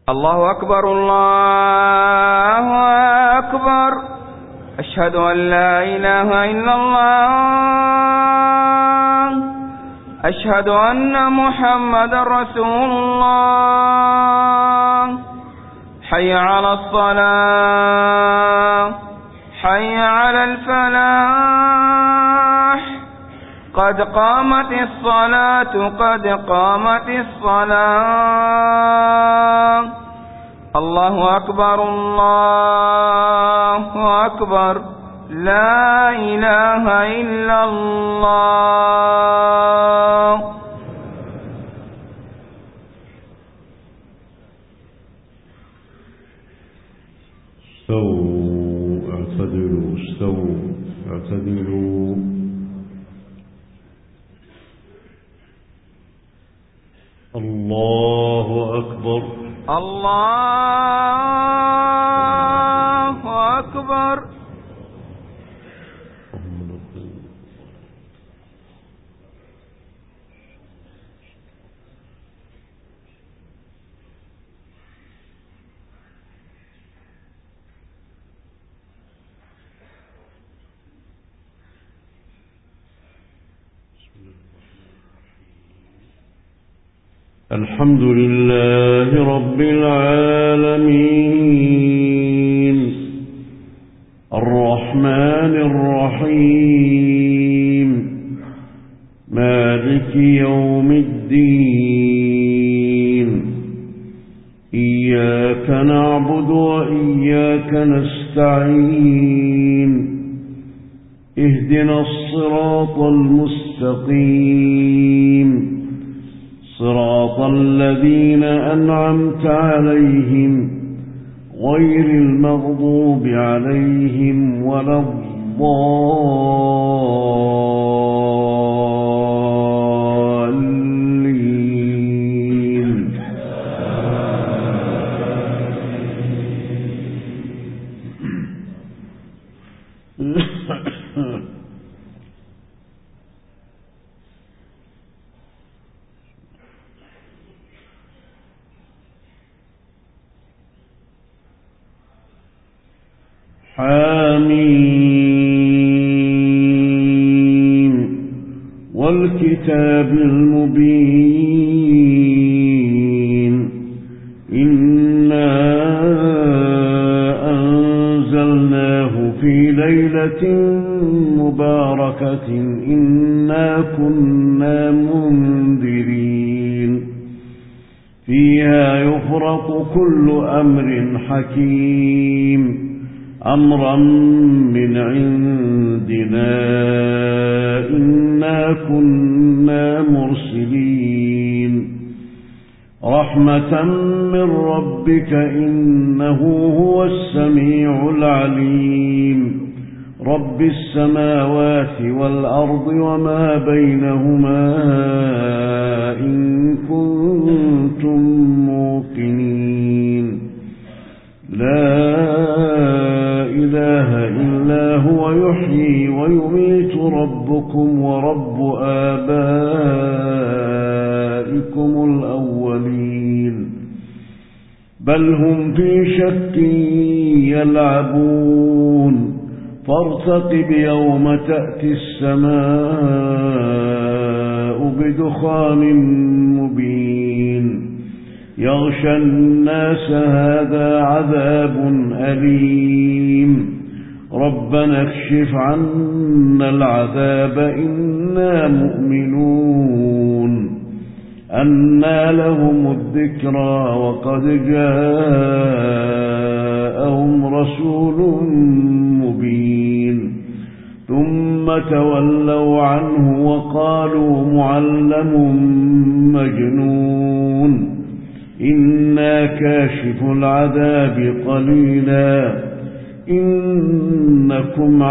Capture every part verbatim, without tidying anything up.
الله أكبر الله أكبر. أشهد أن لا إله إلا الله. أشهد أن محمد رسول الله. حي على الصلاة، حي على الفلاح، قد قامت الصلاة، قد قامت الصلاة. الله أكبر الله أكبر. لا إله إلا الله. استووا اعتدلوا استووا اعتدلوا. الله أكبر الله أكبر. الحمد لله رب العالمين الرحمن الرحيم مالك يوم الدين. إياك نعبد وإياك نستعين. اهدنا الصراط المستقيم صراط الذين أنعمت عليهم غير المغضوب عليهم ولا الضالين. حميم والكتاب المبين. إنا أنزلناه في ليلة مباركة إنا كنا منذرين. فيها يفرق كل أمر حكيم أمرا من عندنا إنا كنا مرسلين. رحمة من ربك إنه هو السميع العليم. رب السماوات والأرض وما بينهما إن كنتم موقنين. لا إله إلا هو يحيي ويميت ربكم ورب آبائكم الأولين. بل هم في شك يلعبون. فارتقب يوم تأتي السماء بدخان مبين. يغشى الناس هذا عذاب أليم. ربنا اكشف عنا العذاب إنا مؤمنون. أنى لهم الذكرى وقد جاءهم رسول مبين. ثم تولوا عنه وقالوا معلم مجنون. إنا كاشف العذاب قليلا إنكم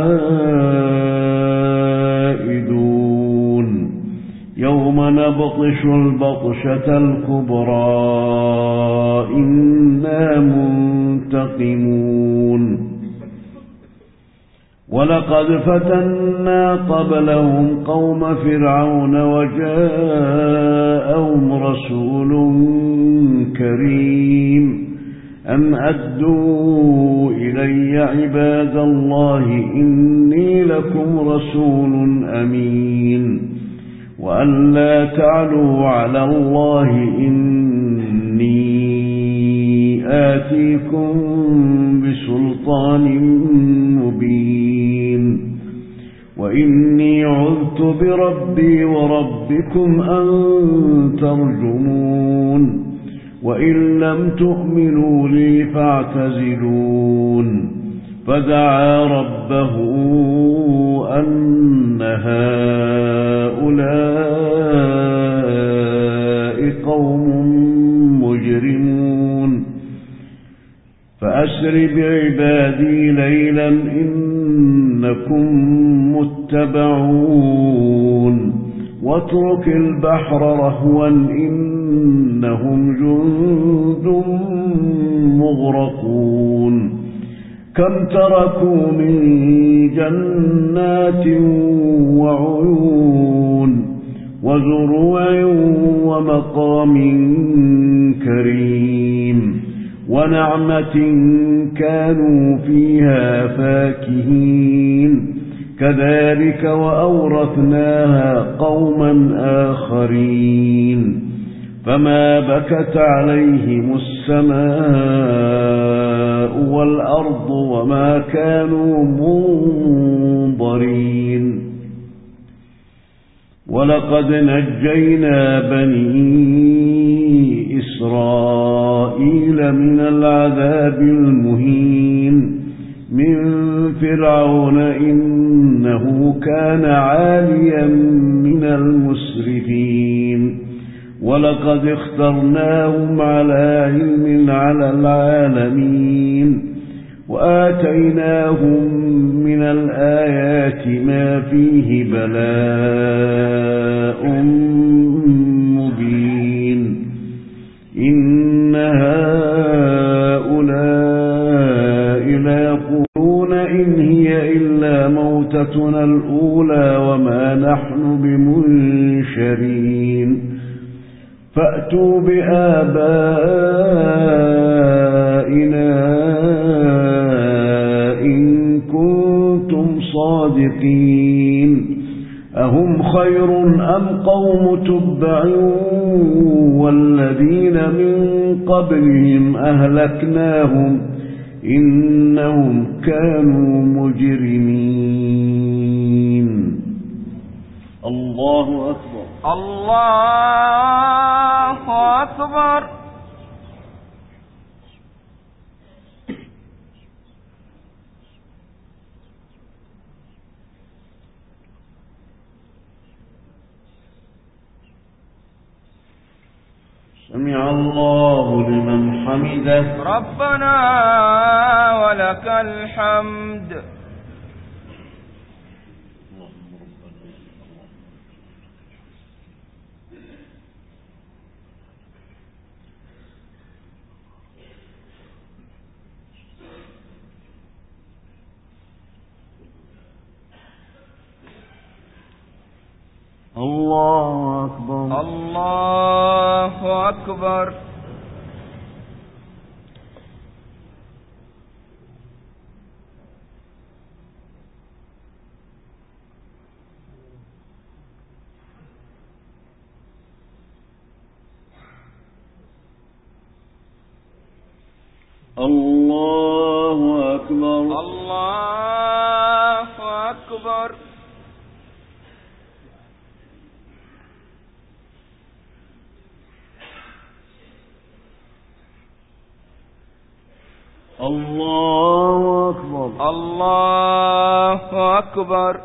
عائدون. يوم نبطش البطشة الكبرى إنا منتقمون. ولقد فتنا قبلهم قوم فرعون وجاءهم رسول كريم أن أدوا إلي عباد الله إني لكم رسول أمين وأن لا تعلوا على الله إني آتيكم بسلطان مبين وإني عذت بربي وربكم أن ترجمون وإن لم تؤمنوا لي فاعتزلون فدعا ربه أن هؤلاء قوم مجرمون فأسر بعبادي ليلا إنكم متبعون واترك البحر رهوا إنهم جند مغرقون كم تركوا من جنات وعيون وزروع ومقام كريم ونعمة كانوا فيها فاكهين كذلك وأورثناها قوما آخرين فما بكت عليهم السماء والأرض وما كانوا منظرين ولقد نجينا بني إسرائيل من العذاب المهين من فرعون إنه كان عاليا من المسرفين ولقد اخترناهم على علم على العالمين وآتيناهم من الآيات ما فيه بلاء مبين إن هؤلاء ليقولون إن هي إلا موتتنا الأولى وما نحن بمنشرين فأتوا بآبائنا إن كنتم صادقين أهم خير أم قوم تبع والذين من قبلهم أهلكناهم إنهم كانوا مجرمين الله أكبر الله أكبر سمع الله لمن حمده ربنا ولك الحمد الله أكبر الله أكبر الله أكبر الله أكبر الله أكبر الله أكبر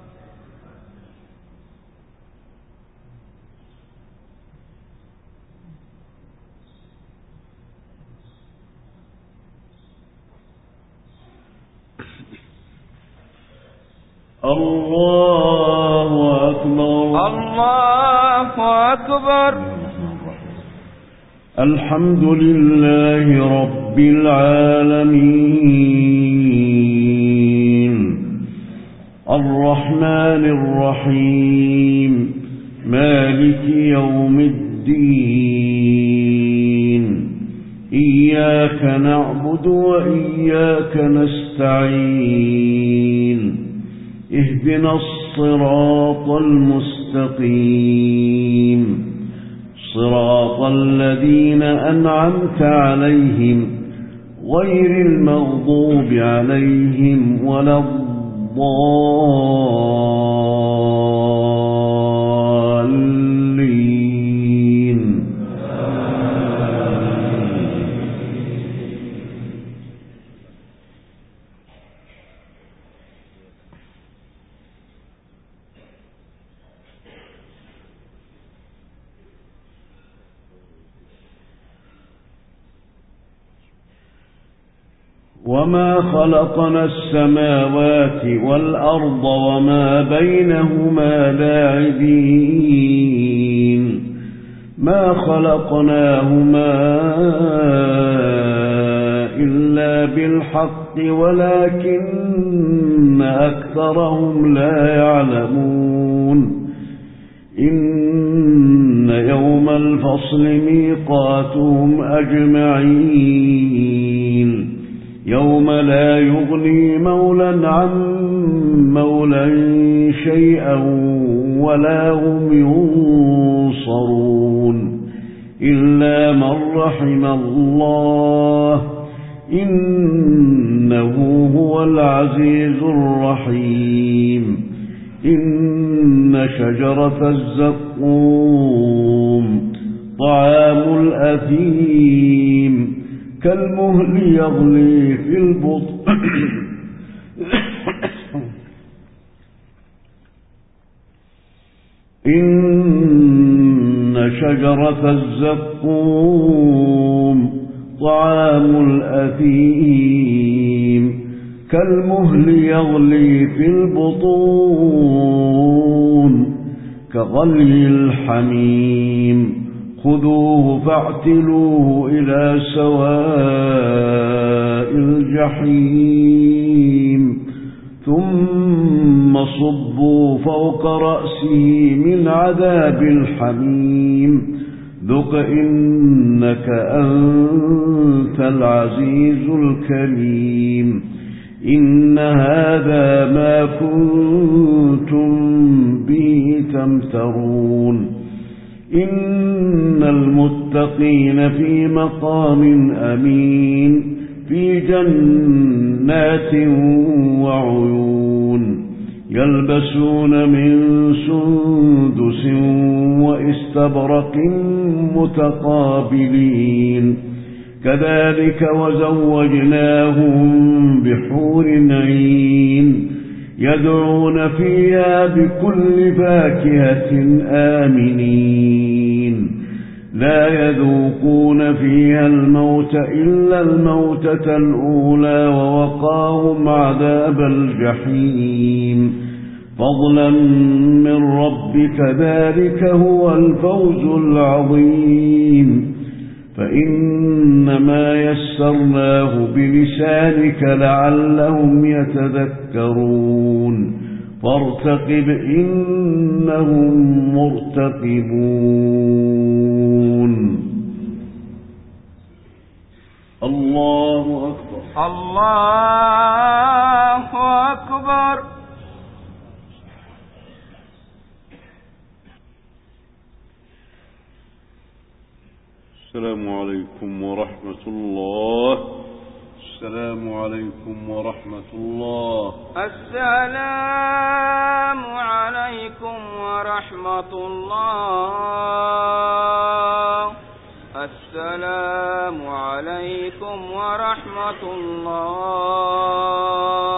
الله أكبر الله أكبر الحمد لله رب العالمين الرحمن الرحيم مالك يوم الدين إياك نعبد وإياك نستعين اهدنا الصراط المستقيم صراط الذين أنعمت عليهم غير المغضوب عليهم ولا الضالين. وما خلقنا السماوات والأرض وما بينهما لاعبين ما خلقناهما إلا بالحق ولكن أكثرهم لا يعلمون. إن يوم الفصل ميقاتهم أجمعين يوم لا يغني مولى عن مولى شيئا ولا هم ينصرون إلا من رحم الله إنه هو العزيز الرحيم. إن شجرة الزقوم طعام الأثيم كالمهل يغلي في البطن إن شجرة الزقوم طعام الأثيم كالمهل يغلي في البطون كغلي الحميم خذوه فاعتلوه إلى سواء الجحيم ثم صبوا فوق رأسه من عذاب الحميم ذق إنك أنت العزيز الكريم. إن هذا ما كنتم به تمترون. إن المتقين في مقام أمين في جنات وعيون يلبسون من سندس واستبرق متقابلين كذلك وزوجناهم بحور عين يدعون فيها بكل فاكهة آمنين لا يذوقون فيها الموت إلا الموتة الأولى ووقاهم عذاب الجحيم فضلا من ربك ذلك هو الفوز العظيم. فإنما يسرناه بلسانك لعلهم يتذكرون فارتقب إنهم مرتقبون. الله أكبر الله أكبر. السلام عليكم ورحمة الله. السلام عليكم ورحمة الله. السلام عليكم ورحمة الله. السلام عليكم ورحمة الله.